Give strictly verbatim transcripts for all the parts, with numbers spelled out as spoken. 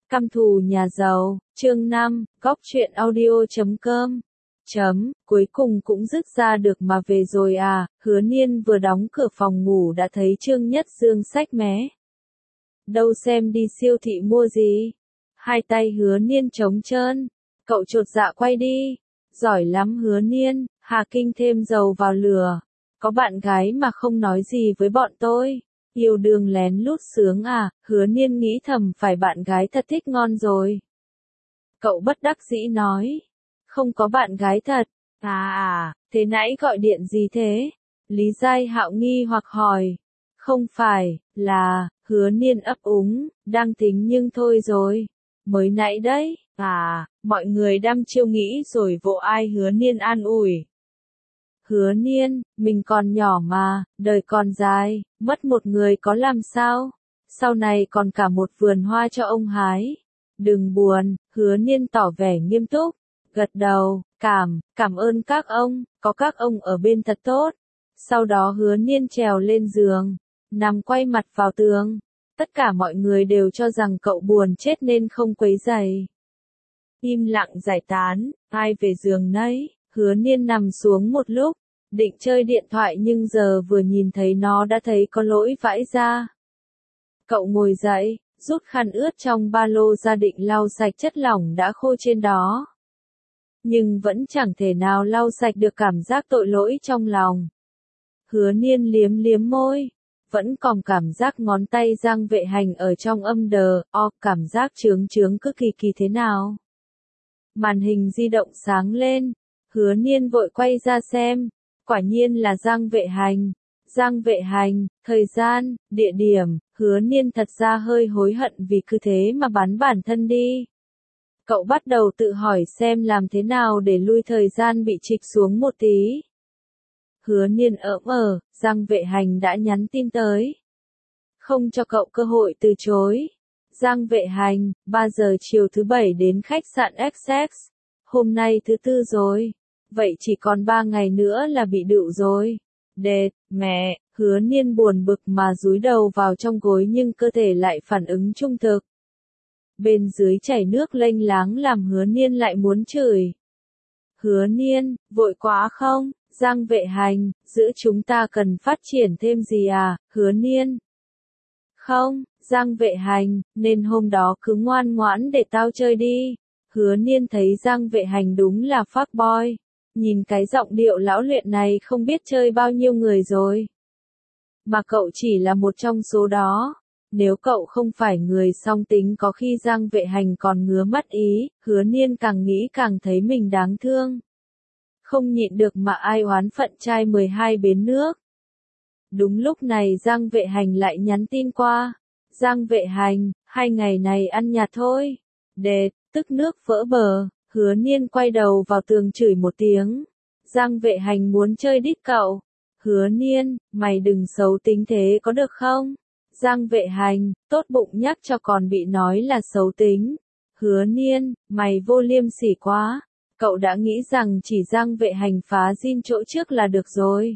Căm thù nhà giàu, chương năm, góc truyện audio chấm com. Chấm, cuối cùng cũng dứt ra được mà về rồi à, Hứa Niên vừa đóng cửa phòng ngủ đã thấy Trương Nhất Dương xách mé. Đâu xem đi siêu thị mua gì? Hai tay Hứa Niên trống trơn, cậu chột dạ quay đi. Giỏi lắm Hứa Niên, Hà Kinh thêm dầu vào lửa. Có bạn gái mà không nói gì với bọn tôi. Yêu đương lén lút sướng à, Hứa Niên nghĩ thầm phải bạn gái thật thích ngon rồi. Cậu bất đắc dĩ nói. Không có bạn gái thật. À à, thế nãy gọi điện gì thế? Lý Giai Hạo nghi hoặc hỏi. Không phải, là, Hứa Niên ấp úng, đang tính nhưng thôi rồi. Mới nãy đấy, à, mọi người đăm chiêu nghĩ rồi vỗ ai Hứa Niên an ủi. Hứa Niên, mình còn nhỏ mà, đời còn dài, mất một người có làm sao? Sau này còn cả một vườn hoa cho ông hái. Đừng buồn, Hứa Niên tỏ vẻ nghiêm túc, gật đầu, cảm, cảm ơn các ông, có các ông ở bên thật tốt. Sau đó Hứa Niên trèo lên giường, nằm quay mặt vào tường. Tất cả mọi người đều cho rằng cậu buồn chết nên không quấy rầy. Im lặng giải tán, ai về giường nấy. Hứa Niên nằm xuống một lúc, định chơi điện thoại nhưng giờ vừa nhìn thấy nó đã thấy có lỗi vãi ra. Cậu ngồi dậy, rút khăn ướt trong ba lô ra định lau sạch chất lỏng đã khô trên đó. Nhưng vẫn chẳng thể nào lau sạch được cảm giác tội lỗi trong lòng. Hứa Niên liếm liếm môi, vẫn còn cảm giác ngón tay Giang Vệ Hành ở trong âm đờ, o, cảm giác chướng chướng cứ kỳ kỳ thế nào. Màn hình di động sáng lên. Hứa Niên vội quay ra xem, quả nhiên là Giang Vệ Hành. Giang Vệ Hành, thời gian, địa điểm, Hứa Niên thật ra hơi hối hận vì cứ thế mà bắn bản thân đi. Cậu bắt đầu tự hỏi xem làm thế nào để lui thời gian bị trịch xuống một tí. Hứa Niên ỡm ờ, Giang Vệ Hành đã nhắn tin tới. Không cho cậu cơ hội từ chối. Giang Vệ Hành, ba giờ chiều thứ bảy đến khách sạn ích ích. Hôm nay thứ tư rồi. Vậy chỉ còn ba ngày nữa là bị đựu rồi. Đệt, mẹ, Hứa Niên buồn bực mà dúi đầu vào trong gối nhưng cơ thể lại phản ứng trung thực. Bên dưới chảy nước lênh láng làm Hứa Niên lại muốn chửi. Hứa Niên, vội quá không? Giang Vệ Hành, giữa chúng ta cần phát triển thêm gì à, Hứa Niên? Không, Giang Vệ Hành, nên hôm đó cứ ngoan ngoãn để tao chơi đi. Hứa Niên thấy Giang Vệ Hành đúng là fuckboy. Nhìn cái giọng điệu lão luyện này không biết chơi bao nhiêu người rồi. Mà cậu chỉ là một trong số đó. Nếu cậu không phải người song tính có khi Giang Vệ Hành còn ngứa mắt ý, Hứa Niên càng nghĩ càng thấy mình đáng thương. Không nhịn được mà ai oán phận trai mười hai bến nước. Đúng lúc này Giang Vệ Hành lại nhắn tin qua. Giang Vệ Hành, hai ngày này ăn nhạt thôi. Đệt, tức nước vỡ bờ. Hứa Niên quay đầu vào tường chửi một tiếng. Giang Vệ Hành muốn chơi đít cậu. Hứa Niên, mày đừng xấu tính thế có được không? Giang Vệ Hành, tốt bụng nhắc cho còn bị nói là xấu tính. Hứa Niên, mày vô liêm sỉ quá. Cậu đã nghĩ rằng chỉ Giang Vệ Hành phá zin chỗ trước là được rồi.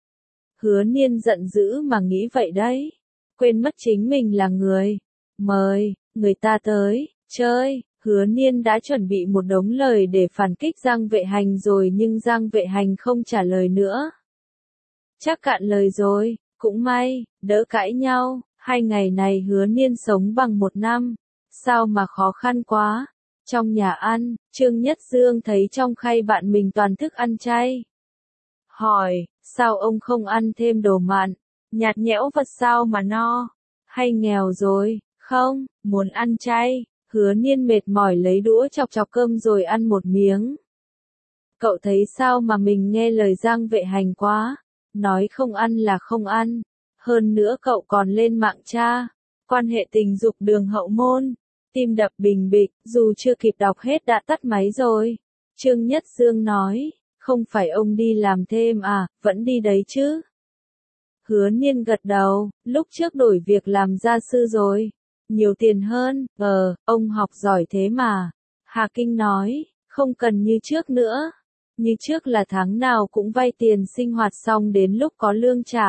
Hứa Niên giận dữ mà nghĩ vậy đấy. Quên mất chính mình là người. Mời, người ta tới, chơi. Hứa Niên đã chuẩn bị một đống lời để phản kích Giang Vệ Hành rồi nhưng Giang Vệ Hành không trả lời nữa. Chắc cạn lời rồi, cũng may, đỡ cãi nhau, hai ngày này Hứa Niên sống bằng một năm. Sao mà khó khăn quá. Trong nhà ăn, Trương Nhất Dương thấy trong khay bạn mình toàn thức ăn chay. Hỏi, sao ông không ăn thêm đồ mặn? Nhạt nhẽo vật sao mà no? Hay nghèo rồi? Không, muốn ăn chay. Hứa Niên mệt mỏi lấy đũa chọc chọc cơm rồi ăn một miếng. Cậu thấy sao mà mình nghe lời Giang Vệ Hành quá? Nói không ăn là không ăn. Hơn nữa cậu còn lên mạng tra. Quan hệ tình dục đường hậu môn. Tim đập bình bịch, dù chưa kịp đọc hết đã tắt máy rồi. Trương Nhất Dương nói, không phải ông đi làm thêm à, vẫn đi đấy chứ. Hứa Niên gật đầu, lúc trước đổi việc làm gia sư rồi. Nhiều tiền hơn, ờ, ông học giỏi thế mà. Hà Kinh nói, không cần như trước nữa. Như trước là tháng nào cũng vay tiền sinh hoạt xong đến lúc có lương trả.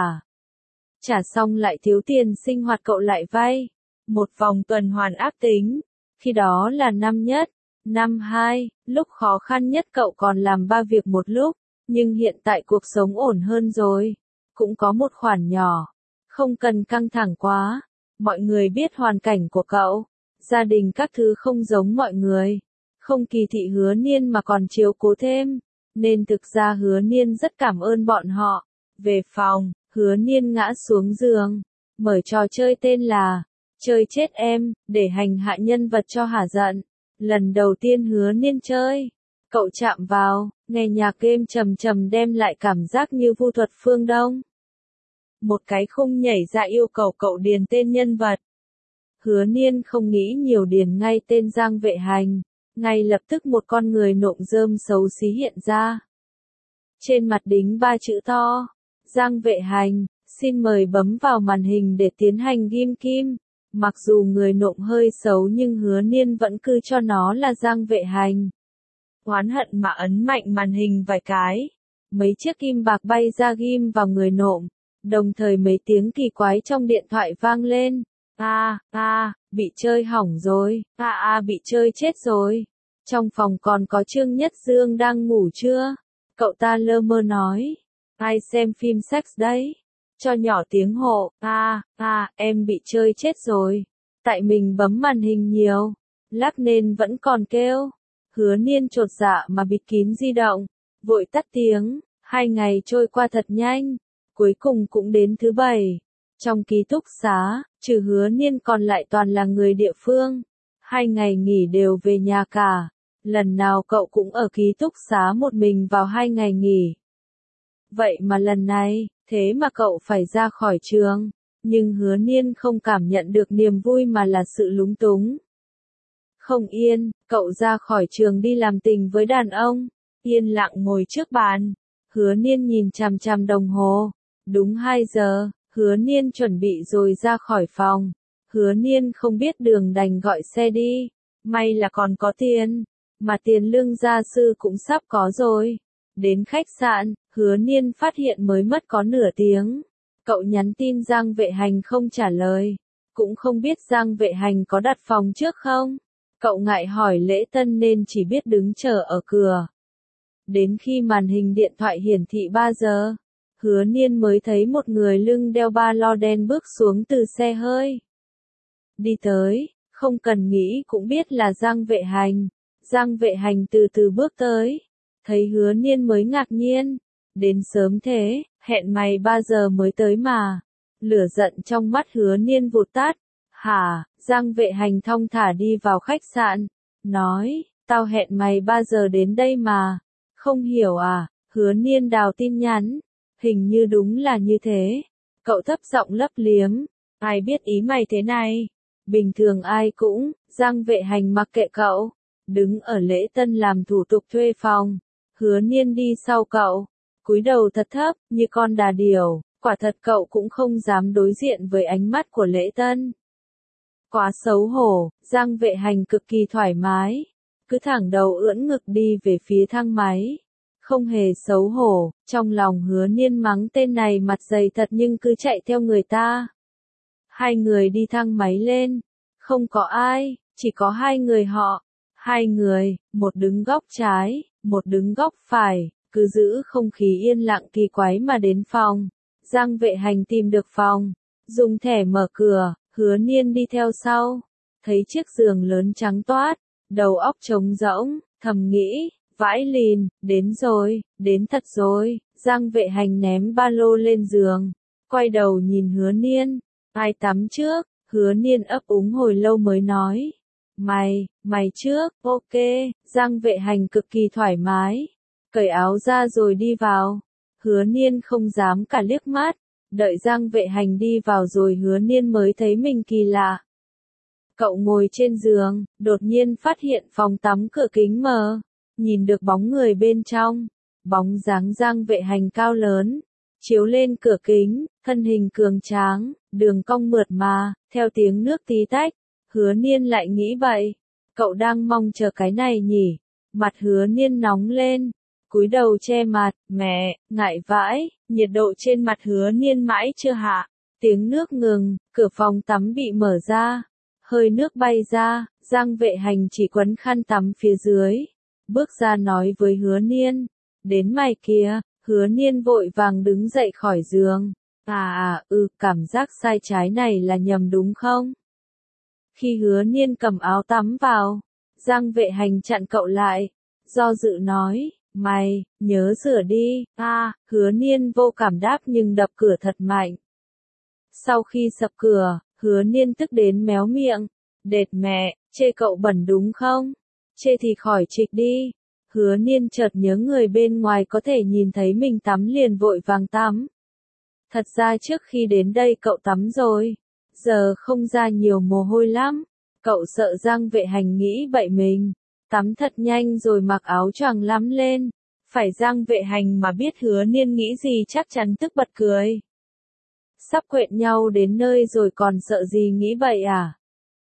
Trả xong lại thiếu tiền sinh hoạt cậu lại vay. Một vòng tuần hoàn ác tính. Khi đó là năm nhất, năm hai, lúc khó khăn nhất cậu còn làm ba việc một lúc, nhưng hiện tại cuộc sống ổn hơn rồi. Cũng có một khoản nhỏ, không cần căng thẳng quá. Mọi người biết hoàn cảnh của cậu, gia đình các thứ không giống mọi người. Không kỳ thị Hứa Niên mà còn chiếu cố thêm, nên thực ra Hứa Niên rất cảm ơn bọn họ. Về phòng, Hứa Niên ngã xuống giường, mở trò chơi tên là Chơi chết em, để hành hạ nhân vật cho hả giận. Lần đầu tiên Hứa Niên chơi, cậu chạm vào, nghe nhạc game trầm trầm đem lại cảm giác như vu thuật phương Đông. Một cái khung nhảy ra yêu cầu cậu điền tên nhân vật. Hứa Niên không nghĩ nhiều điền ngay tên Giang Vệ Hành, ngay lập tức một con người nộm rơm xấu xí hiện ra. Trên mặt đính ba chữ to, Giang Vệ Hành, xin mời bấm vào màn hình để tiến hành ghim kim. Mặc dù người nộm hơi xấu nhưng Hứa Niên vẫn cứ cho nó là Giang Vệ Hành. Oán hận mà ấn mạnh màn hình vài cái, mấy chiếc kim bạc bay ra ghim vào người nộm, đồng thời mấy tiếng kỳ quái trong điện thoại vang lên. A, a, bị chơi hỏng rồi, a a bị chơi chết rồi. Trong phòng còn có Trương Nhất Dương đang ngủ chưa? Cậu ta lơ mơ nói. Ai xem phim sex đấy? Cho nhỏ tiếng hộ, a, a, em bị chơi chết rồi. Tại mình bấm màn hình nhiều, lắc nên vẫn còn kêu. Hứa Niên chột dạ mà bịt kín di động, vội tắt tiếng. Hai ngày trôi qua thật nhanh, cuối cùng cũng đến thứ bảy. Trong ký túc xá, trừ Hứa Niên còn lại toàn là người địa phương. Hai ngày nghỉ đều về nhà cả. Lần nào cậu cũng ở ký túc xá một mình vào hai ngày nghỉ. Vậy mà lần này, thế mà cậu phải ra khỏi trường. Nhưng Hứa Niên không cảm nhận được niềm vui mà là sự lúng túng. Không yên, cậu ra khỏi trường đi làm tình với đàn ông. Yên lặng ngồi trước bàn. Hứa Niên nhìn chằm chằm đồng hồ. Đúng hai giờ, Hứa Niên chuẩn bị rồi ra khỏi phòng. Hứa Niên không biết đường đành gọi xe đi. May là còn có tiền. Mà tiền lương gia sư cũng sắp có rồi. Đến khách sạn, Hứa Niên phát hiện mới mất có nửa tiếng. Cậu nhắn tin Giang Vệ Hành không trả lời. Cũng không biết Giang Vệ Hành có đặt phòng trước không. Cậu ngại hỏi lễ tân nên chỉ biết đứng chờ ở cửa. Đến khi màn hình điện thoại hiển thị ba giờ, Hứa Niên mới thấy một người lưng đeo ba lo đen bước xuống từ xe hơi. Đi tới, không cần nghĩ cũng biết là Giang Vệ Hành. Giang Vệ Hành từ từ bước tới. Thấy Hứa Niên mới ngạc nhiên. Đến sớm thế, hẹn mày ba giờ mới tới mà. Lửa giận trong mắt Hứa Niên vụt tắt. Hả, Giang Vệ Hành thong thả đi vào khách sạn. Nói, tao hẹn mày ba giờ đến đây mà. Không hiểu à, Hứa Niên đào tin nhắn. Hình như đúng là như thế. Cậu thấp giọng lấp liếm. Ai biết ý mày thế này? Bình thường ai cũng, Giang Vệ Hành mặc kệ cậu. Đứng ở lễ tân làm thủ tục thuê phòng. Hứa Niên đi sau cậu. Cúi đầu thật thấp, như con đà điểu. Quả thật cậu cũng không dám đối diện với ánh mắt của lễ tân. Quá xấu hổ, Giang Vệ Hành cực kỳ thoải mái. Cứ thẳng đầu ưỡn ngực đi về phía thang máy. Không hề xấu hổ, trong lòng Hứa Niên mắng tên này mặt dày thật nhưng cứ chạy theo người ta. Hai người đi thang máy lên. Không có ai, chỉ có hai người họ. Hai người, một đứng góc trái, một đứng góc phải, cứ giữ không khí yên lặng kỳ quái mà đến phòng. Giang Vệ Hành tìm được phòng, dùng thẻ mở cửa, Hứa Niên đi theo sau. Thấy chiếc giường lớn trắng toát, đầu óc trống rỗng, thầm nghĩ, vãi lìn, đến rồi, đến thật rồi. Giang Vệ Hành ném ba lô lên giường, quay đầu nhìn Hứa Niên. Ai tắm trước? Hứa Niên ấp úng hồi lâu mới nói. Mày, mày trước, ok. Giang Vệ Hành cực kỳ thoải mái. Cởi áo ra rồi đi vào. Hứa Niên không dám cả liếc mắt. Đợi Giang Vệ Hành đi vào rồi Hứa Niên mới thấy mình kỳ lạ. Cậu ngồi trên giường, đột nhiên phát hiện phòng tắm cửa kính mờ. Nhìn được bóng người bên trong. Bóng dáng Giang Vệ Hành cao lớn. Chiếu lên cửa kính, thân hình cường tráng, đường cong mượt mà, theo tiếng nước tí tách. Hứa Niên lại nghĩ vậy. Cậu đang mong chờ cái này nhỉ? Mặt Hứa Niên nóng lên. Cúi đầu che mặt, mẹ, ngại vãi, nhiệt độ trên mặt Hứa Niên mãi chưa hạ. Tiếng nước ngừng, cửa phòng tắm bị mở ra. hơi nước bay ra, Giang Vệ Hành chỉ quấn khăn tắm phía dưới. Bước ra nói với Hứa Niên, đến mày kìa. Hứa Niên vội vàng đứng dậy khỏi giường. À à, ừ, cảm giác sai trái này là nhầm đúng không? Khi Hứa Niên cầm áo tắm vào, Giang Vệ Hành chặn cậu lại, do dự nói, mày, nhớ rửa đi. À, Hứa Niên vô cảm đáp nhưng đập cửa thật mạnh. Sau khi sập cửa, Hứa Niên tức đến méo miệng, đệt mẹ, chê cậu bẩn đúng không? Chê thì khỏi trịch đi. Hứa Niên chợt nhớ người bên ngoài có thể nhìn thấy mình tắm liền vội vàng tắm. Thật ra trước khi đến đây cậu tắm rồi, giờ không ra nhiều mồ hôi lắm. Cậu sợ Giang Vệ Hành nghĩ bậy mình, tắm thật nhanh rồi mặc áo choàng lắm lên. Phải Giang Vệ Hành mà biết Hứa Niên nghĩ gì chắc chắn tức bật cười. Sắp quện nhau đến nơi rồi còn sợ gì nghĩ bậy à?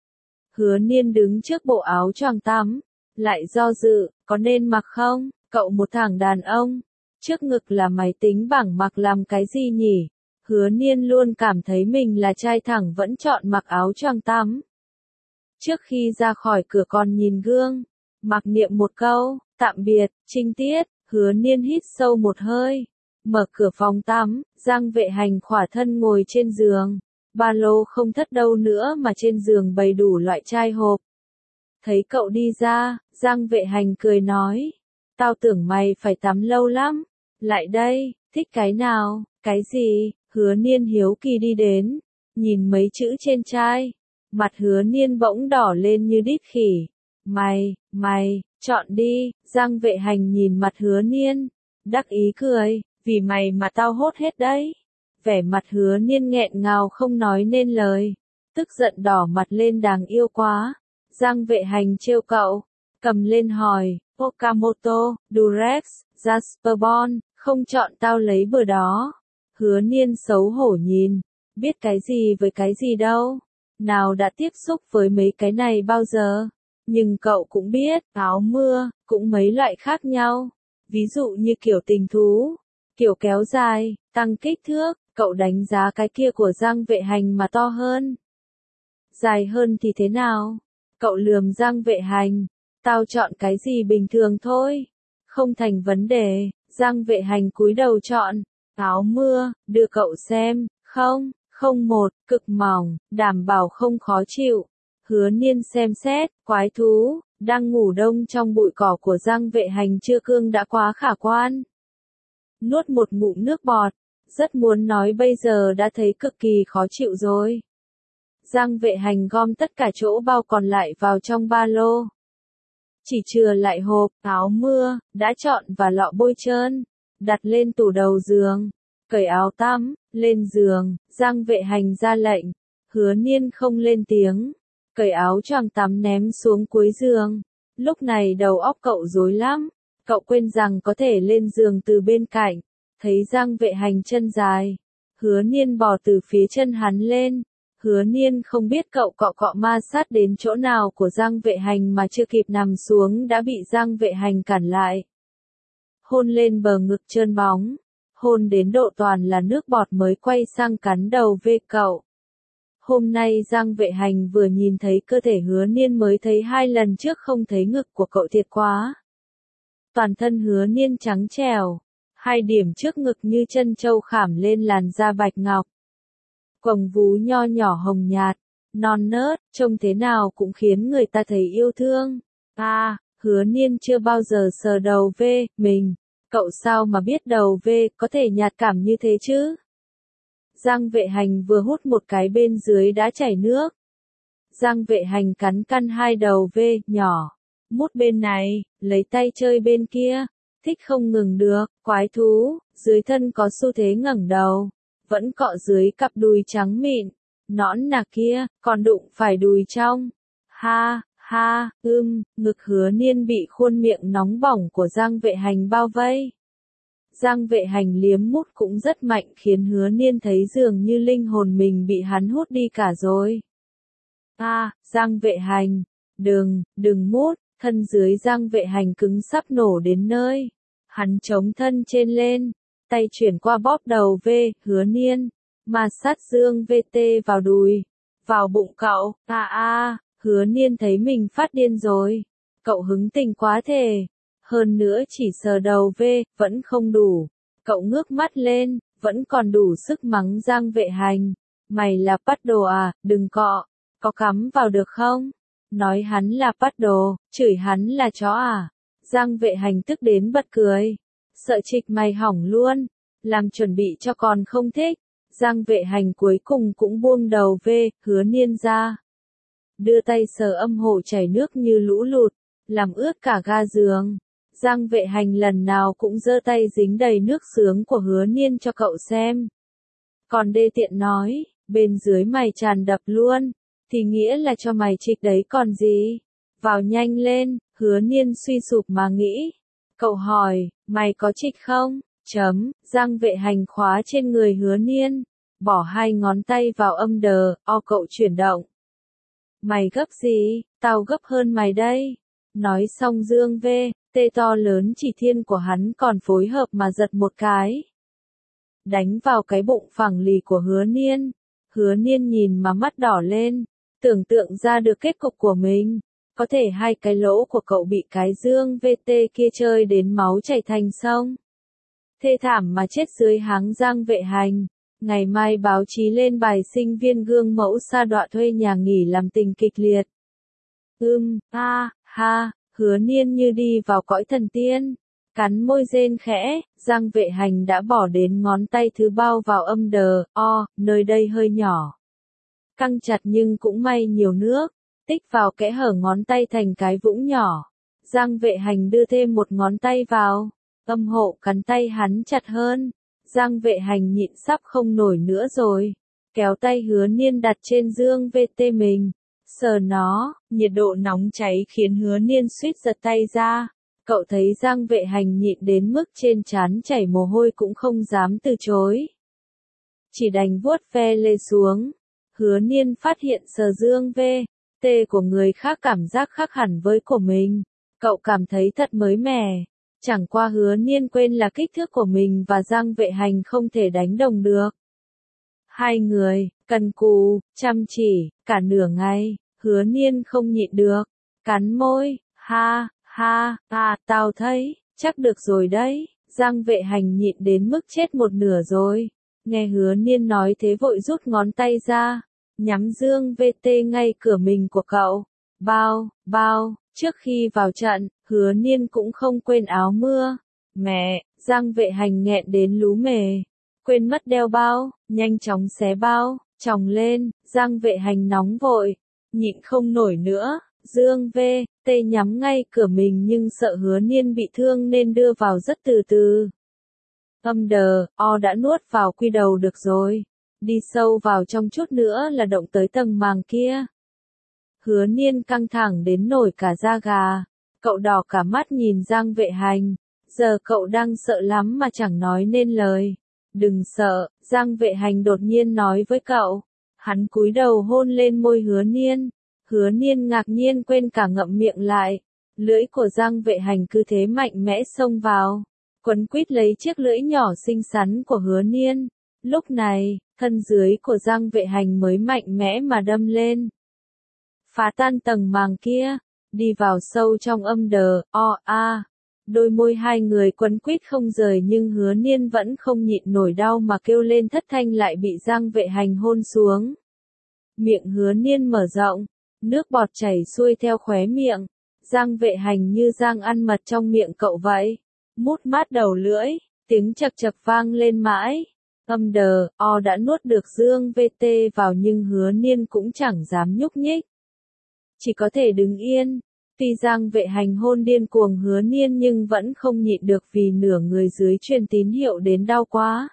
Hứa Niên đứng trước bộ áo choàng tắm, lại do dự, có nên mặc không? Cậu một thằng đàn ông, trước ngực là máy tính bảng mặc làm cái gì nhỉ? Hứa Niên luôn cảm thấy mình là trai thẳng vẫn chọn mặc áo choàng tắm. Trước khi ra khỏi cửa còn nhìn gương, mặc niệm một câu, tạm biệt, Trinh Tiết. Hứa Niên hít sâu một hơi, mở cửa phòng tắm, Giang Vệ Hành khỏa thân ngồi trên giường. Ba lô không thất đâu nữa mà trên giường bày đủ loại chai hộp. Thấy cậu đi ra, Giang Vệ Hành cười nói, tao tưởng mày phải tắm lâu lắm. Lại đây, thích cái nào, cái gì? Hứa Niên hiếu kỳ đi đến, nhìn mấy chữ trên chai. Mặt Hứa Niên bỗng đỏ lên như đít khỉ. Mày, mày, chọn đi. Giang Vệ Hành nhìn mặt Hứa Niên, đắc ý cười, vì mày mà tao hốt hết đấy. Vẻ mặt Hứa Niên nghẹn ngào không nói nên lời, tức giận đỏ mặt lên đáng yêu quá. Giang Vệ Hành trêu cậu, cầm lên hỏi, Okamoto, Durex, Jasper Bond, không chọn tao lấy bữa đó. Hứa Niên xấu hổ nhìn, biết cái gì với cái gì đâu, nào đã tiếp xúc với mấy cái này bao giờ. Nhưng cậu cũng biết, áo mưa, cũng mấy loại khác nhau. Ví dụ như kiểu tình thú, kiểu kéo dài, tăng kích thước, cậu đánh giá cái kia của Giang Vệ Hành mà to hơn. Dài hơn thì thế nào? Cậu lườm Giang Vệ Hành, tao chọn cái gì bình thường thôi. Không thành vấn đề. Giang Vệ Hành cúi đầu chọn, áo mưa, đưa cậu xem, không, không một, cực mỏng, đảm bảo không khó chịu. Hứa Niên xem xét, quái thú, đang ngủ đông trong bụi cỏ của Giang Vệ Hành chưa cương đã quá khả quan. Nuốt một ngụm nước bọt, rất muốn nói bây giờ đã thấy cực kỳ khó chịu rồi. Giang Vệ Hành gom tất cả chỗ bao còn lại vào trong ba lô. Chỉ chừa lại hộp, áo mưa, đã chọn và lọ bôi trơn, đặt lên tủ đầu giường, cởi áo tắm, lên giường. Giang Vệ Hành ra lệnh, Hứa Niên không lên tiếng, cởi áo choàng tắm ném xuống cuối giường. Lúc này đầu óc cậu rối lắm, cậu quên rằng có thể lên giường từ bên cạnh. Thấy Giang Vệ Hành chân dài, Hứa Niên bò từ phía chân hắn lên. Hứa Niên không biết cậu cọ cọ ma sát đến chỗ nào của Giang Vệ Hành mà chưa kịp nằm xuống đã bị Giang Vệ Hành cản lại. Hôn lên bờ ngực trơn bóng, hôn đến độ toàn là nước bọt mới quay sang cắn đầu về cậu. Hôm nay Giang Vệ Hành vừa nhìn thấy cơ thể Hứa Niên mới thấy hai lần trước không thấy ngực của cậu thiệt quá. Toàn thân Hứa Niên trắng trẻo, hai điểm trước ngực như chân trâu khảm lên làn da bạch ngọc. Quầng vú nho nhỏ hồng nhạt, non nớt, trông thế nào cũng khiến người ta thấy yêu thương. À, Hứa Niên chưa bao giờ sờ đầu về mình, cậu sao mà biết đầu về có thể nhạt cảm như thế chứ? Giang Vệ Hành vừa hút một cái bên dưới đã chảy nước. Giang Vệ Hành cắn căn hai đầu về nhỏ, mút bên này, lấy tay chơi bên kia, thích không ngừng được. Quái thú, dưới thân có xu thế ngẩng đầu, vẫn cọ dưới cặp đùi trắng mịn, nõn nà kia, còn đụng phải đùi trong. Ha, ha, ưm, ngực Hứa Niên bị khuôn miệng nóng bỏng của Giang Vệ Hành bao vây. Giang Vệ Hành liếm mút cũng rất mạnh khiến Hứa Niên thấy dường như linh hồn mình bị hắn hút đi cả rồi. À, Giang Vệ Hành, đừng, đừng mút, thân dưới Giang Vệ Hành cứng sắp nổ đến nơi. Hắn chống thân trên lên, tay chuyển qua bóp đầu về Hứa Niên, mà sát dương vê tê vào đùi. vào bụng cậu, à à, Hứa Niên thấy mình phát điên rồi. Cậu hứng tình quá thề. Hơn nữa chỉ sờ đầu về, vẫn không đủ. Cậu ngước mắt lên, vẫn còn đủ sức mắng Giang Vệ Hành. Mày là bắt đồ à, đừng cọ. Có cắm vào được không? Nói hắn là bắt đồ, chửi hắn là chó à? Giang Vệ Hành tức đến bật cười. Sợ trịch mày hỏng luôn. Làm chuẩn bị cho còn không thích. Giang Vệ Hành cuối cùng cũng buông đầu về, Hứa Niên ra. Đưa tay sờ âm hộ chảy nước như lũ lụt, làm ướt cả ga giường. Giang Vệ Hành lần nào cũng giơ tay dính đầy nước sướng của Hứa Niên cho cậu xem. Còn đê tiện nói, bên dưới mày tràn đập luôn, thì nghĩa là cho mày trịch đấy còn gì. Vào nhanh lên, Hứa Niên suy sụp mà nghĩ. Cậu hỏi, mày có trịch không? Chấm, Giang Vệ Hành khóa trên người Hứa Niên, bỏ hai ngón tay vào âm đờ, o cậu chuyển động. Mày gấp gì, tao gấp hơn mày đây. Nói xong dương về, tê to lớn chỉ thiên của hắn còn phối hợp mà giật một cái. Đánh vào cái bụng phẳng lì của Hứa Niên. Hứa Niên nhìn mà mắt đỏ lên, tưởng tượng ra được kết cục của mình. Có thể hai cái lỗ của cậu bị cái dương vê tê kia chơi đến máu chảy thành sông. Thê thảm mà chết dưới háng Giang Vệ Hành. Ngày mai báo chí lên bài sinh viên gương mẫu sa đọa thuê nhà nghỉ làm tình kịch liệt. Ưm, a, ha, Hứa Niên như đi vào cõi thần tiên. Cắn môi rên khẽ, Giang Vệ Hành đã bỏ đến ngón tay thứ bao vào âm đờ, o, nơi đây hơi nhỏ. Căng chặt nhưng cũng may nhiều nước, tích vào kẽ hở ngón tay thành cái vũng nhỏ. Giang Vệ Hành đưa thêm một ngón tay vào, âm hộ cắn tay hắn chặt hơn. Giang Vệ Hành nhịn sắp không nổi nữa rồi, kéo tay Hứa Niên đặt trên dương vê tê mình, sờ nó, nhiệt độ nóng cháy khiến Hứa Niên suýt giật tay ra. Cậu thấy Giang Vệ Hành nhịn đến mức trên trán chảy mồ hôi cũng không dám từ chối. Chỉ đành vuốt ve lê xuống. Hứa Niên phát hiện sờ dương vê tê của người khác cảm giác khác hẳn với của mình. Cậu cảm thấy thật mới mẻ. Chẳng qua Hứa Niên quên là kích thước của mình và Giang Vệ Hành không thể đánh đồng được. Hai người, cần cù, chăm chỉ, cả nửa ngày, Hứa Niên không nhịn được. Cắn môi, ha, ha, à, tao thấy, chắc được rồi đấy. Giang Vệ Hành nhịn đến mức chết một nửa rồi. Nghe Hứa Niên nói thế vội rút ngón tay ra, nhắm dương vê tê ngay cửa mình của cậu. Bao, bao, trước khi vào trận, Hứa Niên cũng không quên áo mưa. Mẹ, Giang Vệ Hành nghẹn đến lú mề. Quên mất đeo bao, nhanh chóng xé bao, chồng lên, Giang Vệ Hành nóng vội. Nhịn không nổi nữa, dương vê tê nhắm ngay cửa mình nhưng sợ Hứa Niên bị thương nên đưa vào rất từ từ. Âm đờ, o đã nuốt vào quy đầu được rồi. Đi sâu vào trong chút nữa là động tới tầng màng kia. Hứa Niên căng thẳng đến nổi cả da gà. Cậu đỏ cả mắt nhìn Giang Vệ Hành. Giờ cậu đang sợ lắm mà chẳng nói nên lời. Đừng sợ, Giang Vệ Hành đột nhiên nói với cậu. Hắn cúi đầu hôn lên môi Hứa Niên. Hứa Niên ngạc nhiên quên cả ngậm miệng lại. Lưỡi của Giang Vệ Hành cứ thế mạnh mẽ xông vào. Quấn quýt lấy chiếc lưỡi nhỏ xinh xắn của Hứa Niên. Lúc này, thân dưới của Giang Vệ Hành mới mạnh mẽ mà đâm lên. Phá tan tầng màng kia, đi vào sâu trong âm đờ, o, a. Đôi môi hai người quấn quýt không rời nhưng Hứa Niên vẫn không nhịn nổi đau mà kêu lên thất thanh lại bị Giang Vệ Hành hôn xuống. Miệng Hứa Niên mở rộng, nước bọt chảy xuôi theo khóe miệng. Giang Vệ Hành như Giang ăn mật trong miệng cậu vậy. Mút mát đầu lưỡi, tiếng chập chập vang lên mãi. Âm đờ, o đã nuốt được dương vê tê vào nhưng Hứa Niên cũng chẳng dám nhúc nhích. Chỉ có thể đứng yên. Tuy Giang Vệ Hành hôn điên cuồng Hứa Niên nhưng vẫn không nhịn được vì nửa người dưới truyền tín hiệu đến đau quá.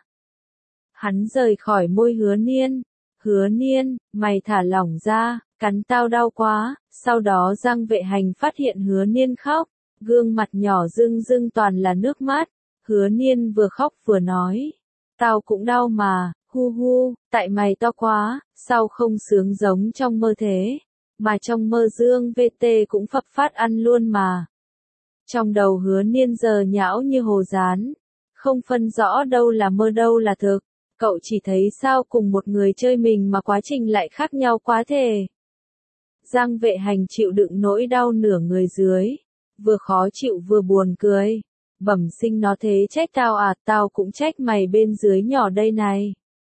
Hắn rời khỏi môi Hứa Niên. Hứa Niên, mày thả lỏng ra, cắn tao đau quá. Sau đó Giang Vệ Hành phát hiện Hứa Niên khóc. Gương mặt nhỏ rưng rưng toàn là nước mắt. Hứa Niên vừa khóc vừa nói. Tao cũng đau mà, hu hu, tại mày to quá, sao không sướng giống trong mơ thế. Mà trong mơ dương vê tê cũng phập phát ăn luôn mà. Trong đầu Hứa Niên giờ nhão như hồ dán. Không phân rõ đâu là mơ đâu là thực. Cậu chỉ thấy sao cùng một người chơi mình mà quá trình lại khác nhau quá thể. Giang Vệ Hành chịu đựng nỗi đau nửa người dưới, vừa khó chịu vừa buồn cười. Bẩm sinh nó thế trách tao à, tao cũng trách mày bên dưới nhỏ đây này.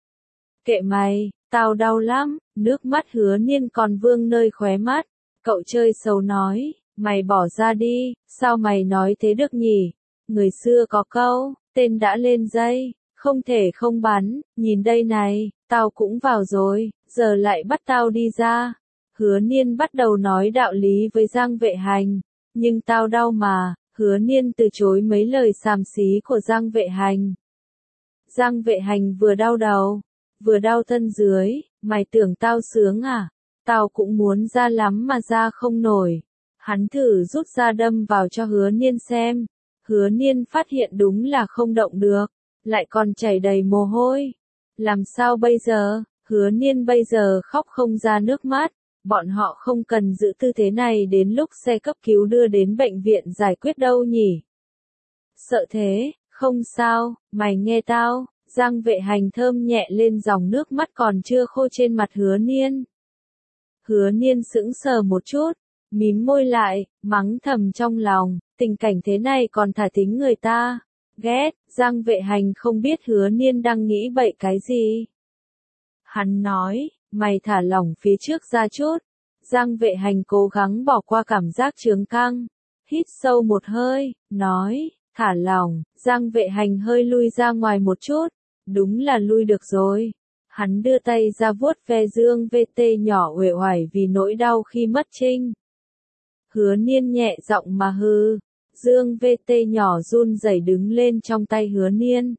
Kệ mày, tao đau lắm, nước mắt Hứa Niên còn vương nơi khóe mắt. Cậu chơi xấu nói, mày bỏ ra đi, sao mày nói thế được nhỉ? Người xưa có câu, tên đã lên dây, không thể không bắn, nhìn đây này, tao cũng vào rồi, giờ lại bắt tao đi ra. Hứa Niên bắt đầu nói đạo lý với Giang Vệ Hành, nhưng tao đau mà. Hứa Niên từ chối mấy lời xàm xí của Giang Vệ Hành. Giang Vệ Hành vừa đau đầu, vừa đau thân dưới, mày tưởng tao sướng à? Tao cũng muốn ra lắm mà ra không nổi. Hắn thử rút ra đâm vào cho Hứa Niên xem. Hứa Niên phát hiện đúng là không động được, lại còn chảy đầy mồ hôi. Làm sao bây giờ? Hứa Niên bây giờ khóc không ra nước mắt. Bọn họ không cần giữ tư thế này đến lúc xe cấp cứu đưa đến bệnh viện giải quyết đâu nhỉ? Sợ thế, không sao, mày nghe tao. Giang Vệ Hành thơm nhẹ lên dòng nước mắt còn chưa khô trên mặt Hứa Niên. Hứa Niên sững sờ một chút, mím môi lại, mắng thầm trong lòng, tình cảnh thế này còn thả thính người ta. Ghét, Giang Vệ Hành không biết Hứa Niên đang nghĩ bậy cái gì. Hắn nói, mày thả lỏng phía trước ra chút. Giang Vệ Hành cố gắng bỏ qua cảm giác chướng căng, hít sâu một hơi, nói, thả lỏng. Giang Vệ Hành hơi lui ra ngoài một chút, đúng là lui được rồi. Hắn đưa tay ra vuốt ve Dương vê tê nhỏ uể oải vì nỗi đau khi mất Trinh. Hứa Niên nhẹ giọng mà hư, Dương vê tê nhỏ run rẩy đứng lên trong tay Hứa Niên.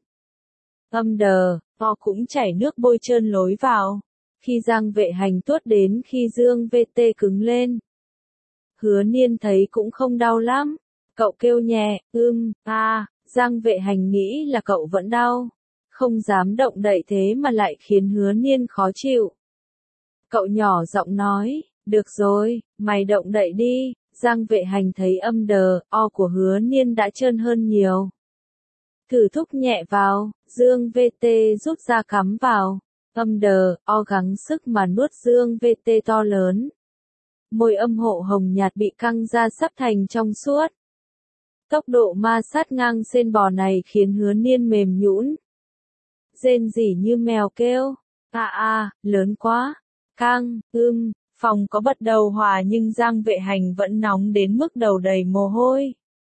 Âm đờ, to cũng chảy nước bôi trơn lối vào. Khi Giang Vệ Hành tuốt đến khi Dương vê tê cứng lên. Hứa Niên thấy cũng không đau lắm. Cậu kêu nhẹ, ưm, a, Giang Vệ Hành nghĩ là cậu vẫn đau. Không dám động đậy thế mà lại khiến Hứa Niên khó chịu. Cậu nhỏ giọng nói, được rồi, mày động đậy đi. Giang Vệ Hành thấy âm đờ, o của Hứa Niên đã trơn hơn nhiều. Thử thúc nhẹ vào, Dương vê tê rút ra cắm vào. Âm đờ, o gắng sức mà nuốt Dương vê tê to lớn. Môi âm hộ hồng nhạt bị căng ra sắp thành trong suốt. Tốc độ ma sát ngang sên bò này khiến Hứa Niên mềm nhũn. Rên rỉ như mèo kêu. À à, lớn quá. Căng, ưm, phòng có bật đầu hòa nhưng Giang Vệ Hành vẫn nóng đến mức đầu đầy mồ hôi.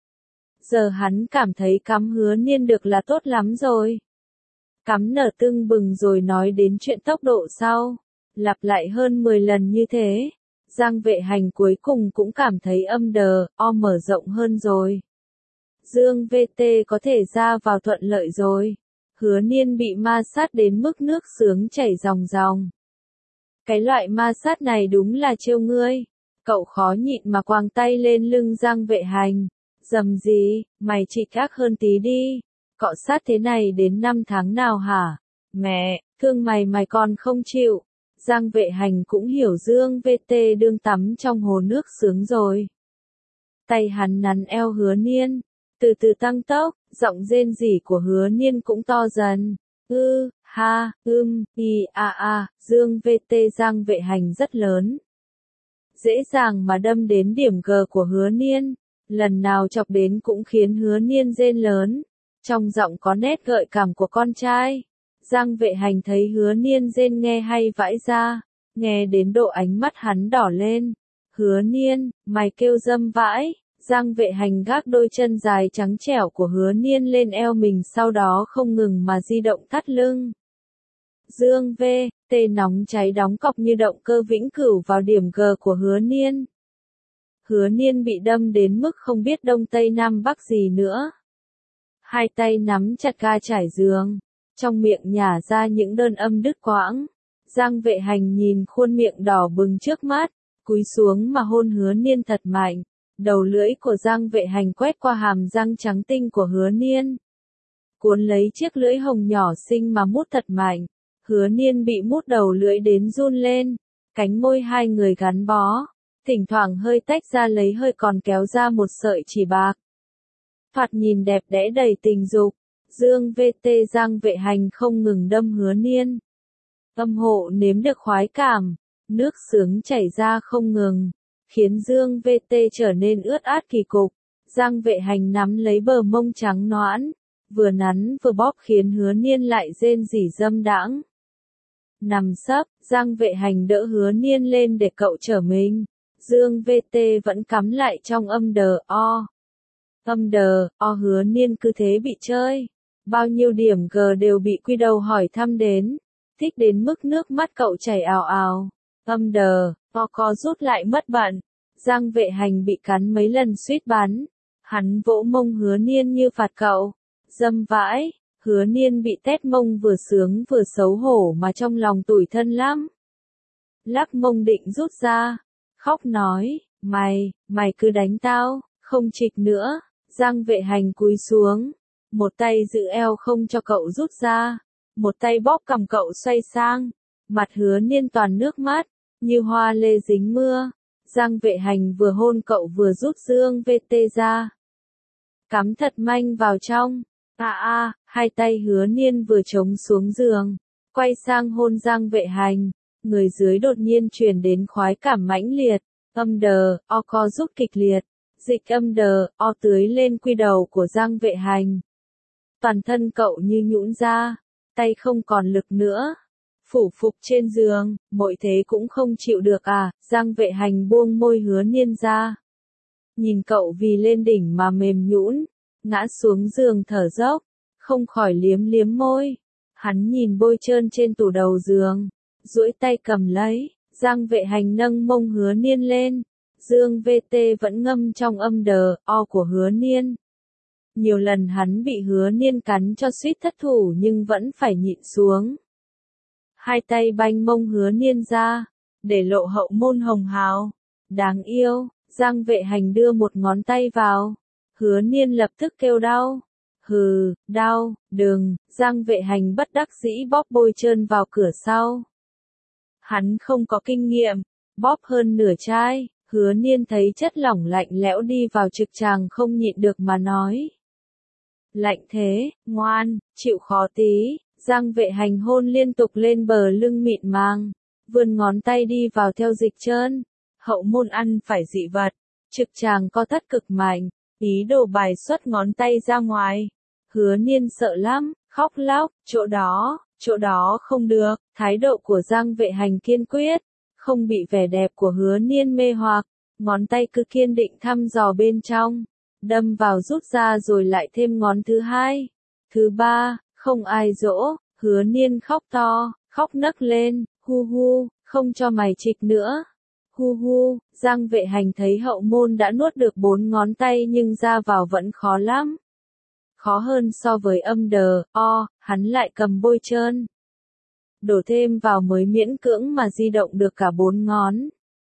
Giờ hắn cảm thấy cắm Hứa Niên được là tốt lắm rồi. Cắm nở tưng bừng rồi nói đến chuyện tốc độ sau. Lặp lại hơn mười lần như thế. Giang Vệ Hành cuối cùng cũng cảm thấy âm đờ, o mở rộng hơn rồi. Dương vê tê có thể ra vào thuận lợi rồi. Hứa Niên bị ma sát đến mức nước sướng chảy ròng ròng. Cái loại ma sát này đúng là trêu ngươi. Cậu khó nhịn mà quàng tay lên lưng Giang Vệ Hành. Dầm gì, mày chỉ khác hơn tí đi. Cọ sát thế này đến năm tháng nào hả? Mẹ, thương mày mày còn không chịu. Giang Vệ Hành cũng hiểu Dương vê tê đương tắm trong hồ nước sướng rồi. Tay hắn nắn eo Hứa Niên, từ từ tăng tốc, giọng rên rỉ của Hứa Niên cũng to dần. Ư, ha, ưm, y, a a, Dương vê tê Giang Vệ Hành rất lớn. Dễ dàng mà đâm đến điểm G của Hứa Niên, lần nào chọc đến cũng khiến Hứa Niên rên lớn. Trong giọng có nét gợi cảm của con trai. Giang Vệ Hành thấy Hứa Niên rên nghe hay vãi ra, nghe đến độ ánh mắt hắn đỏ lên. Hứa Niên, mày kêu dâm vãi. Giang Vệ Hành gác đôi chân dài trắng trẻo của Hứa Niên lên eo mình sau đó không ngừng mà di động thắt lưng. Dương vê tê nóng cháy đóng cọc như động cơ vĩnh cửu vào điểm G của Hứa Niên. Hứa Niên bị đâm đến mức không biết đông tây nam bắc gì nữa. Hai tay nắm chặt ga trải giường, trong miệng nhả ra những đơn âm đứt quãng. Giang Vệ Hành nhìn khuôn miệng đỏ bừng trước mắt, cúi xuống mà hôn Hứa Niên thật mạnh. Đầu lưỡi của Giang Vệ Hành quét qua hàm răng trắng tinh của Hứa Niên. Cuốn lấy chiếc lưỡi hồng nhỏ xinh mà mút thật mạnh. Hứa Niên bị mút đầu lưỡi đến run lên. Cánh môi hai người gắn bó. Thỉnh thoảng hơi tách ra lấy hơi còn kéo ra một sợi chỉ bạc. Thoạt nhìn đẹp đẽ đầy tình dục. Dương vê tê Giang Vệ Hành không ngừng đâm Hứa Niên. Âm hộ nếm được khoái cảm, nước sướng chảy ra không ngừng, khiến Dương vê tê trở nên ướt át kỳ cục. Giang Vệ Hành nắm lấy bờ mông trắng nõn, vừa nắn vừa bóp khiến Hứa Niên lại rên rỉ dâm đãng. Nằm sấp, Giang Vệ Hành đỡ Hứa Niên lên để cậu trở mình. Dương vê tê vẫn cắm lại trong âm đờ o. Âm đờ o Hứa Niên cứ thế bị chơi. Bao nhiêu điểm G đều bị quy đầu hỏi thăm đến. Thích đến mức nước mắt cậu chảy ào ào. Âm đờ o co rút lại mất bận. Giang Vệ Hành bị cắn mấy lần suýt bắn. Hắn vỗ mông Hứa Niên như phạt cậu. Dâm vãi, Hứa Niên bị tét mông vừa sướng vừa xấu hổ mà trong lòng tủi thân lắm. Lắc mông định rút ra. Khóc nói, mày, mày cứ đánh tao, không trịch nữa. Giang Vệ Hành cúi xuống. Một tay giữ eo không cho cậu rút ra. Một tay bóp cằm cậu xoay sang. Mặt Hứa Niên toàn nước mắt, như hoa lê dính mưa. Giang Vệ Hành vừa hôn cậu vừa rút Dương vê tê ra. Cắm thật manh vào trong. À à, hai tay Hứa Niên vừa chống xuống giường. Quay sang hôn Giang Vệ Hành. Người dưới đột nhiên truyền đến khoái cảm mãnh liệt. Âm đờ, o co rút kịch liệt. Dịch âm đờ, o tưới lên quy đầu của Giang Vệ Hành. Toàn thân cậu như nhũn ra. Tay không còn lực nữa. Phủ phục trên giường, mọi thế cũng không chịu được à. Giang Vệ Hành buông môi Hứa Niên ra. Nhìn cậu vì lên đỉnh mà mềm nhũn, ngã xuống giường thở dốc, không khỏi liếm liếm môi. Hắn nhìn bôi trơn trên tủ đầu giường, duỗi tay cầm lấy. Giang Vệ Hành nâng mông Hứa Niên lên. Dương vê tê vẫn ngâm trong âm đờ o của Hứa Niên. Nhiều lần hắn bị Hứa Niên cắn cho suýt thất thủ nhưng vẫn phải nhịn xuống. Hai tay banh mông Hứa Niên ra, để lộ hậu môn hồng hào. Đáng yêu, Giang Vệ Hành đưa một ngón tay vào. Hứa Niên lập tức kêu đau. Hừ, đau, đừng. Giang Vệ Hành bất đắc dĩ bóp bôi trơn vào cửa sau. Hắn không có kinh nghiệm, bóp hơn nửa chai. Hứa Niên thấy chất lỏng lạnh lẽo đi vào trực tràng không nhịn được mà nói. Lạnh thế, ngoan, chịu khó tí. Giang Vệ Hành hôn liên tục lên bờ lưng mịn màng, vươn ngón tay đi vào theo dịch trơn. Hậu môn ăn phải dị vật, trực tràng co thắt cực mạnh, ý đồ bài xuất ngón tay ra ngoài. Hứa Niên sợ lắm, khóc lóc, chỗ đó, chỗ đó không được. Thái độ của Giang Vệ Hành kiên quyết, không bị vẻ đẹp của Hứa Niên mê hoặc, ngón tay cứ kiên định thăm dò bên trong, đâm vào rút ra rồi lại thêm ngón thứ hai, thứ ba. Không ai dỗ, Hứa Niên khóc to, khóc nấc lên, hu hu, không cho mày trịch nữa. Hu hu, Giang Vệ Hành thấy hậu môn đã nuốt được bốn ngón tay nhưng ra vào vẫn khó lắm. Khó hơn so với âm đờ, o, hắn lại cầm bôi trơn. Đổ thêm vào mới miễn cưỡng mà di động được cả bốn ngón.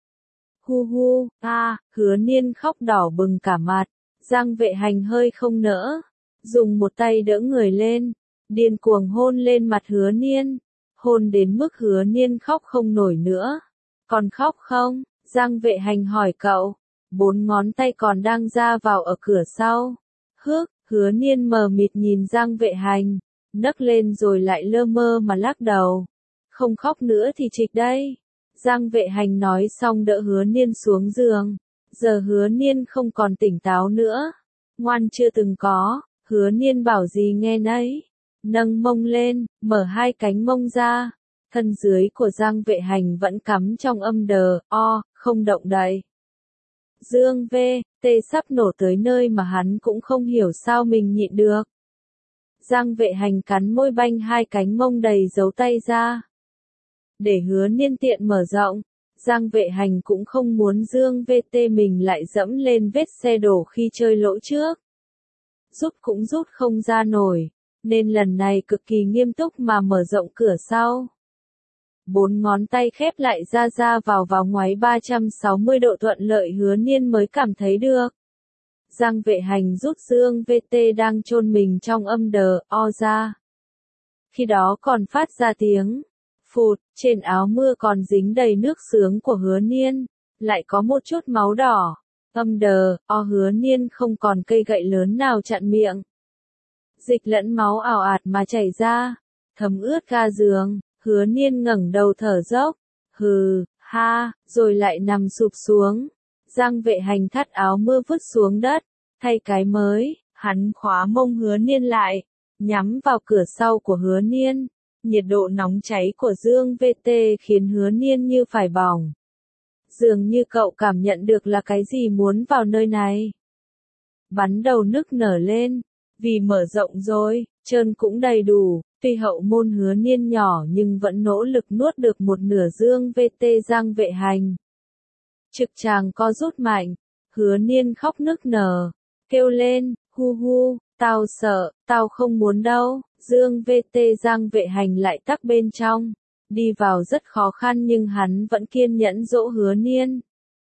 Hu hu, a, à, Hứa Niên khóc đỏ bừng cả mặt. Giang Vệ Hành hơi không nỡ, dùng một tay đỡ người lên. Điên cuồng hôn lên mặt Hứa Niên, hôn đến mức Hứa Niên khóc không nổi nữa. Còn khóc không? Giang Vệ Hành hỏi cậu. Bốn ngón tay còn đang ra vào ở cửa sau. Hước, Hứa Niên mờ mịt nhìn Giang Vệ Hành, nấc lên rồi lại lơ mơ mà lắc đầu. Không khóc nữa thì trịch đây. Giang Vệ Hành nói xong đỡ Hứa Niên xuống giường. Giờ Hứa Niên không còn tỉnh táo nữa. Ngoan chưa từng có, Hứa Niên bảo gì nghe nấy. Nâng mông lên, mở hai cánh mông ra. Thân dưới của Giang Vệ Hành vẫn cắm trong âm đờ, o, không động đậy. Dương vê tê sắp nổ tới nơi mà hắn cũng không hiểu sao mình nhịn được. Giang Vệ Hành cắn môi banh hai cánh mông đầy dấu tay ra. Để Hứa Niên tiện mở rộng, Giang Vệ Hành cũng không muốn Dương vê tê mình lại dẫm lên vết xe đổ khi chơi lỗ trước. Rút cũng rút không ra nổi, nên lần này cực kỳ nghiêm túc mà mở rộng cửa sau. Bốn ngón tay khép lại ra ra vào vào ngoáy ba trăm sáu mươi độ thuận lợi Hứa Niên mới cảm thấy được. Giang Vệ Hành rút Dương vê tê đang chôn mình trong âm đờ, o ra. Khi đó còn phát ra tiếng phụt, trên áo mưa còn dính đầy nước sướng của Hứa Niên, lại có một chút máu đỏ. Âm đờ, o Hứa Niên không còn cây gậy lớn nào chặn miệng. dịch lẫn máu ào ạt mà chảy ra, thấm ướt ga giường. Hứa Niên ngẩng đầu thở dốc, hừ, ha, rồi lại nằm sụp xuống. Giang Vệ Hành thắt áo mưa vứt xuống đất, thay cái mới, hắn khóa mông Hứa Niên lại, nhắm vào cửa sau của Hứa Niên. Nhiệt độ nóng cháy của Dương vê tê khiến Hứa Niên như phải bỏng. Dường như cậu cảm nhận được là cái gì muốn vào nơi này. Bắn đầu nức nở lên, vì mở rộng rồi, trơn cũng đầy đủ, tuy hậu môn Hứa Niên nhỏ nhưng vẫn nỗ lực nuốt được một nửa Dương vê tê Giang Vệ Hành. Trực tràng co rút mạnh, Hứa Niên khóc nức nở, kêu lên, hu hu, tao sợ, tao không muốn đâu. Dương vê tê Giang Vệ Hành lại tắc bên trong, đi vào rất khó khăn nhưng hắn vẫn kiên nhẫn dỗ Hứa Niên.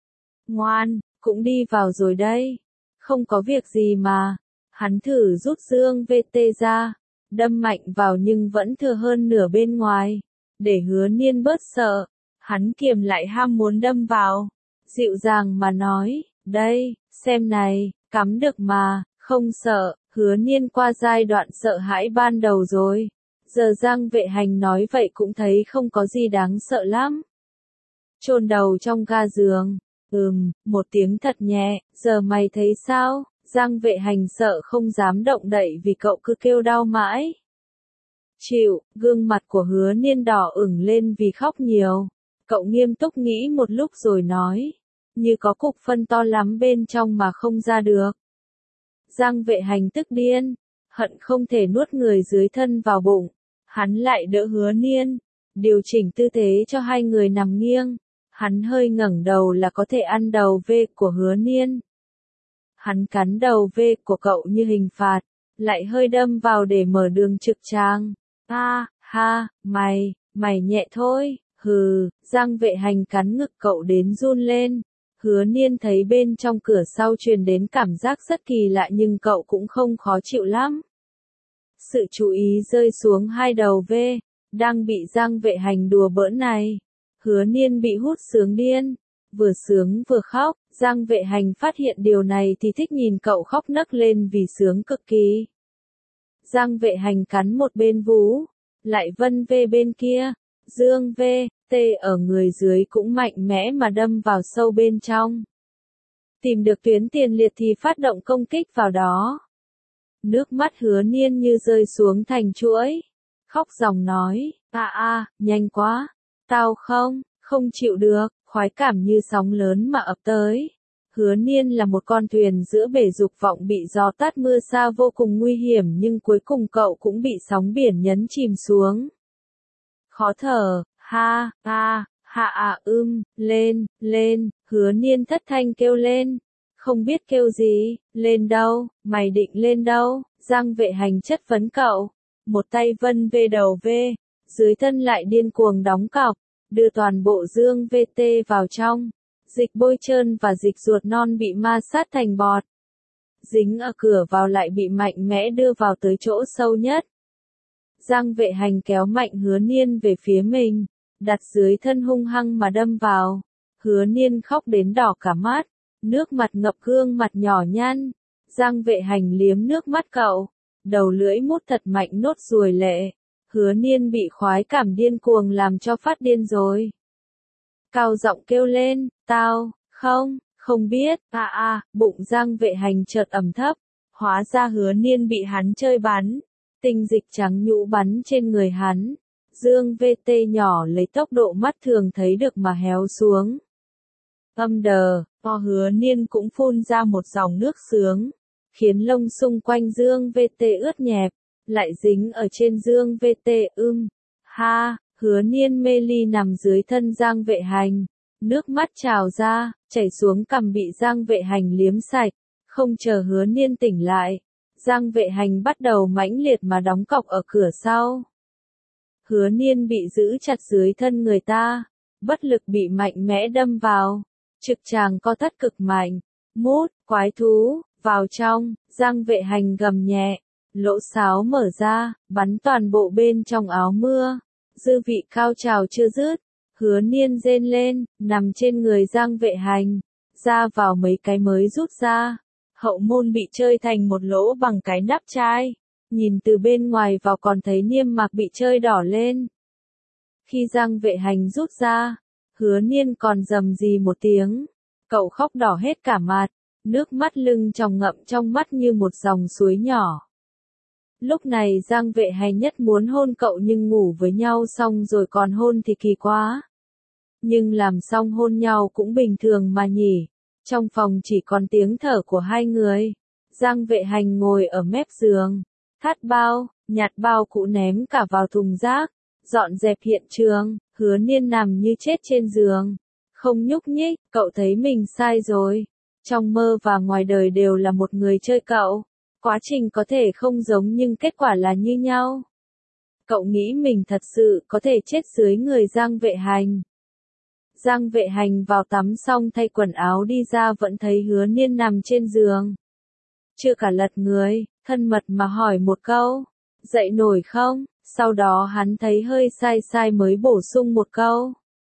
Ngoan, cũng đi vào rồi đây, không có việc gì mà. Hắn thử rút Dương vê tê ra, đâm mạnh vào nhưng vẫn thừa hơn nửa bên ngoài. Để Hứa Niên bớt sợ, hắn kiềm lại ham muốn đâm vào, dịu dàng mà nói, đây, xem này, cắm được mà, không sợ. Hứa Niên qua giai đoạn sợ hãi ban đầu rồi. Giờ Giang Vệ Hành nói vậy cũng thấy không có gì đáng sợ lắm. Chôn đầu trong ga giường. Ừm, một tiếng thật nhẹ, giờ mày thấy sao? Giang Vệ Hành sợ không dám động đậy vì cậu cứ kêu đau mãi. Chịu, gương mặt của Hứa Niên đỏ ửng lên vì khóc nhiều. Cậu nghiêm túc nghĩ một lúc rồi nói. Như có cục phân to lắm bên trong mà không ra được. Giang Vệ Hành tức điên, hận không thể nuốt người dưới thân vào bụng. Hắn lại đỡ Hứa Niên, điều chỉnh tư thế cho hai người nằm nghiêng. Hắn hơi ngẩng đầu là có thể ăn đầu V của Hứa Niên. Hắn cắn đầu V của cậu như hình phạt, lại hơi đâm vào để mở đường trực tràng. A, ha, mày, mày nhẹ thôi, hừ. Giang Vệ Hành cắn ngực cậu đến run lên. Hứa Niên thấy bên trong cửa sau truyền đến cảm giác rất kỳ lạ nhưng cậu cũng không khó chịu lắm. Sự chú ý rơi xuống hai đầu V, đang bị Giang Vệ Hành đùa bỡn này. Hứa Niên bị hút sướng điên, vừa sướng vừa khóc. Giang Vệ Hành phát hiện điều này thì thích nhìn cậu khóc nấc lên vì sướng cực kỳ. Giang Vệ Hành cắn một bên vú, lại vân V bên kia. Dương V, T ở người dưới cũng mạnh mẽ mà đâm vào sâu bên trong. Tìm được tuyến tiền liệt thì phát động công kích vào đó. Nước mắt Hứa Niên như rơi xuống thành chuỗi. Khóc ròng nói, a a, nhanh quá. Tao không, không chịu được, khoái cảm như sóng lớn mà ập tới. Hứa Niên là một con thuyền giữa bể dục vọng bị gió tát mưa xa vô cùng nguy hiểm nhưng cuối cùng cậu cũng bị sóng biển nhấn chìm xuống. Khó thở, ha, a, hạ à ưm, lên, lên, Hứa Niên thất thanh kêu lên. Không biết kêu gì, lên đâu, mày định lên đâu? Giang Vệ Hành chất vấn cậu. Một tay vân về đầu V, dưới thân lại điên cuồng đóng cọc, đưa toàn bộ Dương vê tê vào trong. Dịch bôi trơn và dịch ruột non bị ma sát thành bọt. Dính ở cửa vào lại bị mạnh mẽ đưa vào tới chỗ sâu nhất. Giang Vệ Hành kéo mạnh Hứa Niên về phía mình, đặt dưới thân hung hăng mà đâm vào. Hứa Niên khóc đến đỏ cả mắt, nước mặt ngập gương mặt nhỏ nhăn. Giang Vệ Hành liếm nước mắt cậu, đầu lưỡi mút thật mạnh nốt ruồi lệ. Hứa Niên bị khoái cảm điên cuồng làm cho phát điên rồi. Cao giọng kêu lên, tao, không, không biết, à à, bụng Giang Vệ Hành chợt ẩm thấp. Hóa ra Hứa Niên bị hắn chơi bắn. Tinh dịch trắng nhũ bắn trên người hắn. Dương vê tê nhỏ lấy tốc độ mắt thường thấy được mà héo xuống. Âm đờ, o Hứa Niên cũng phun ra một dòng nước sướng, khiến lông xung quanh Dương vê tê ướt nhẹp, lại dính ở trên Dương vê tê ưm. Ha, Hứa Niên mê ly nằm dưới thân Giang Vệ Hành, nước mắt trào ra, chảy xuống cằm bị Giang Vệ Hành liếm sạch, không chờ Hứa Niên tỉnh lại. Giang Vệ Hành bắt đầu mãnh liệt mà đóng cọc ở cửa sau. Hứa Niên bị giữ chặt dưới thân người ta, bất lực bị mạnh mẽ đâm vào. Trực tràng co thắt cực mạnh. Mút, quái thú, vào trong. Giang Vệ Hành gầm nhẹ. Lỗ sáo mở ra, bắn toàn bộ bên trong áo mưa. Dư vị cao trào chưa dứt. Hứa Niên rên lên, nằm trên người Giang Vệ Hành. Ra vào mấy cái mới rút ra. Hậu môn bị chơi thành một lỗ bằng cái nắp chai. nhìn từ bên ngoài vào còn thấy niêm mạc bị chơi đỏ lên. Khi Giang Vệ Hành rút ra, Hứa Niên còn rầm rì một tiếng, cậu khóc đỏ hết cả mặt, nước mắt lưng tròng ngậm trong mắt như một dòng suối nhỏ. Lúc này Giang Vệ Hành nhất muốn hôn cậu nhưng ngủ với nhau xong rồi còn hôn thì kỳ quá. Nhưng làm xong hôn nhau cũng bình thường mà nhỉ. Trong phòng chỉ còn tiếng thở của hai người. Giang Vệ Hành ngồi ở mép giường, thắt bao, nhặt bao cũ ném cả vào thùng rác, dọn dẹp hiện trường. Hứa Niên nằm như chết trên giường, không nhúc nhích. Cậu thấy mình sai rồi. Trong mơ và ngoài đời đều là một người chơi cậu. Quá trình có thể không giống nhưng kết quả là như nhau. Cậu nghĩ mình thật sự có thể chết dưới người Giang Vệ Hành. Giang Vệ Hành vào tắm xong thay quần áo đi ra vẫn thấy Hứa Niên nằm trên giường. Chưa cả lật người, thân mật mà hỏi một câu, dậy nổi không? Sau đó hắn thấy hơi sai sai mới bổ sung một câu.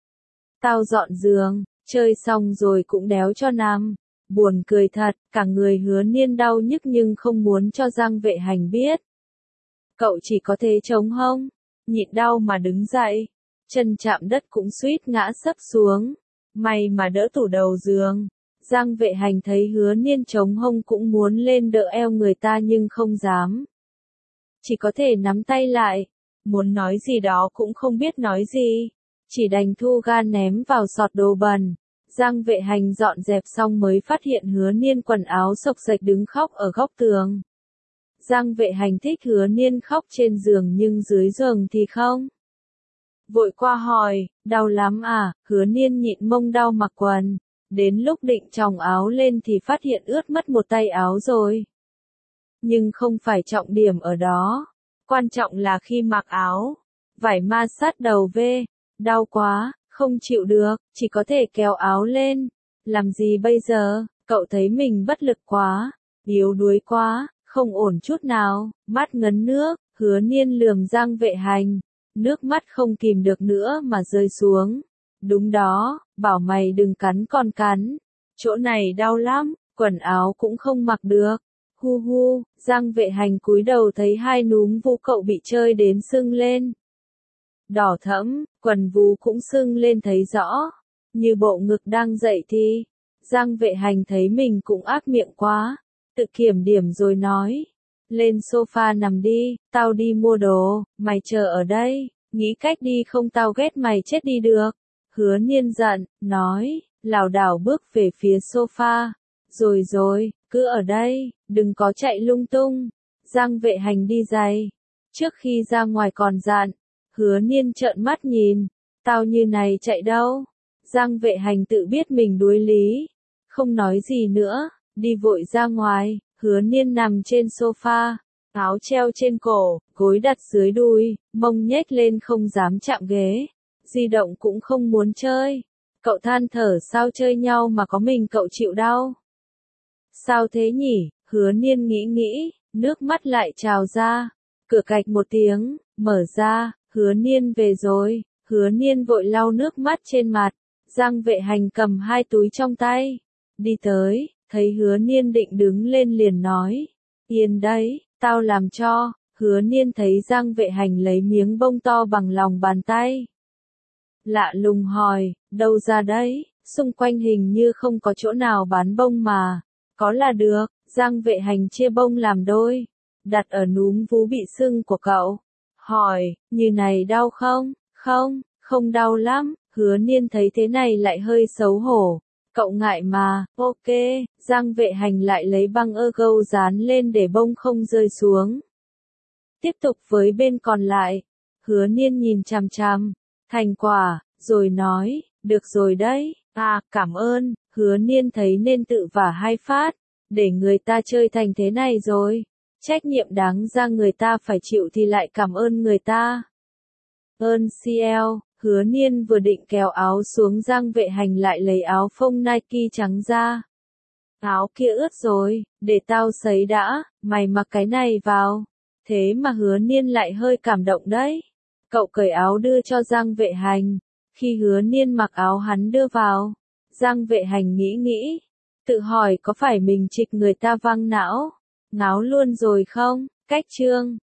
Tao dọn giường, chơi xong rồi cũng đéo cho nằm. Buồn cười thật, cả người Hứa Niên đau nhức nhưng không muốn cho Giang Vệ Hành biết. Cậu chỉ có thể chống hông, nhịn đau mà đứng dậy, chân chạm đất cũng suýt ngã sấp xuống, may mà đỡ tủ đầu giường. Giang Vệ Hành thấy Hứa Niên chống hông cũng muốn lên đỡ eo người ta nhưng không dám. Chỉ có thể nắm tay lại, muốn nói gì đó cũng không biết nói gì, chỉ đành thu gan ném vào sọt đồ bẩn. Giang Vệ Hành dọn dẹp xong mới phát hiện Hứa Niên quần áo xộc xệch đứng khóc ở góc tường. Giang Vệ Hành thích Hứa Niên khóc trên giường nhưng dưới giường thì không. Vội qua hỏi, đau lắm à? Hứa Niên nhịn mông đau mặc quần. Đến lúc định chòng áo lên thì phát hiện ướt mất một tay áo rồi. Nhưng không phải trọng điểm ở đó. Quan trọng là khi mặc áo, vải ma sát đầu vê, đau quá. Không chịu được, chỉ có thể kéo áo lên. Làm gì bây giờ? Cậu thấy mình bất lực quá, yếu đuối quá, không ổn chút nào. Mắt ngấn nước, Hứa Niên lườm Giang Vệ Hành. Nước mắt không kìm được nữa mà rơi xuống. Đúng đó, bảo mày đừng cắn còn cắn. Chỗ này đau lắm, quần áo cũng không mặc được. Hu hu, Giang Vệ Hành cúi đầu thấy hai núm vú cậu bị chơi đến sưng lên. Đỏ thẫm, quần vú cũng sưng lên thấy rõ, như bộ ngực đang dậy thì. Giang Vệ Hành thấy mình cũng ác miệng quá, tự kiểm điểm rồi nói, lên sofa nằm đi, tao đi mua đồ, mày chờ ở đây, nghĩ cách đi không tao ghét mày chết đi được. Hứa Niên giận, nói, lảo đảo bước về phía sofa, rồi rồi, cứ ở đây, đừng có chạy lung tung. Giang Vệ Hành đi giày, trước khi ra ngoài còn dặn. Hứa Niên trợn mắt nhìn, tao như này chạy đâu. Giang Vệ Hành tự biết mình đuối lý, không nói gì nữa, đi vội ra ngoài. Hứa Niên nằm trên sofa, áo treo trên cổ, gối đặt dưới đùi, mông nhếch lên không dám chạm ghế, di động cũng không muốn chơi. Cậu than thở sao chơi nhau mà có mình cậu chịu đau. Sao thế nhỉ? Hứa Niên nghĩ nghĩ, nước mắt lại trào ra. Cửa cạch một tiếng, mở ra. Hứa Niên về rồi. Hứa Niên vội lau nước mắt trên mặt. Giang Vệ Hành cầm hai túi trong tay, đi tới, thấy Hứa Niên định đứng lên liền nói, yên đấy, tao làm cho. Hứa Niên thấy Giang Vệ Hành lấy miếng bông to bằng lòng bàn tay, lạ lùng hỏi, đâu ra đấy? Xung quanh hình như không có chỗ nào bán bông mà. Có là được. Giang Vệ Hành chia bông làm đôi, đặt ở núm vú bị sưng của cậu, hỏi, như này đau không? Không, không đau lắm. Hứa Niên thấy thế này lại hơi xấu hổ. Cậu ngại mà, ok. Giang Vệ Hành lại lấy băng ơ gâu dán lên để bông không rơi xuống. Tiếp tục với bên còn lại. Hứa Niên nhìn chằm chằm thành quả, rồi nói, được rồi đấy. À, cảm ơn. Hứa Niên thấy nên tự vả hai phát, để người ta chơi thành thế này rồi. Trách nhiệm đáng ra người ta phải chịu thì lại cảm ơn người ta. Ơn xê lờ. Hứa Niên vừa định kéo áo xuống, Giang Vệ Hành lại lấy áo phông Nike trắng ra. Áo kia ướt rồi, để tao sấy đã, mày mặc cái này vào. Thế mà Hứa Niên lại hơi cảm động đấy. Cậu cởi áo đưa cho Giang Vệ Hành. Khi Hứa Niên mặc áo hắn đưa vào, Giang Vệ Hành nghĩ nghĩ, tự hỏi có phải mình trịch người ta văng não. Ngáo luôn rồi không? Cách Trương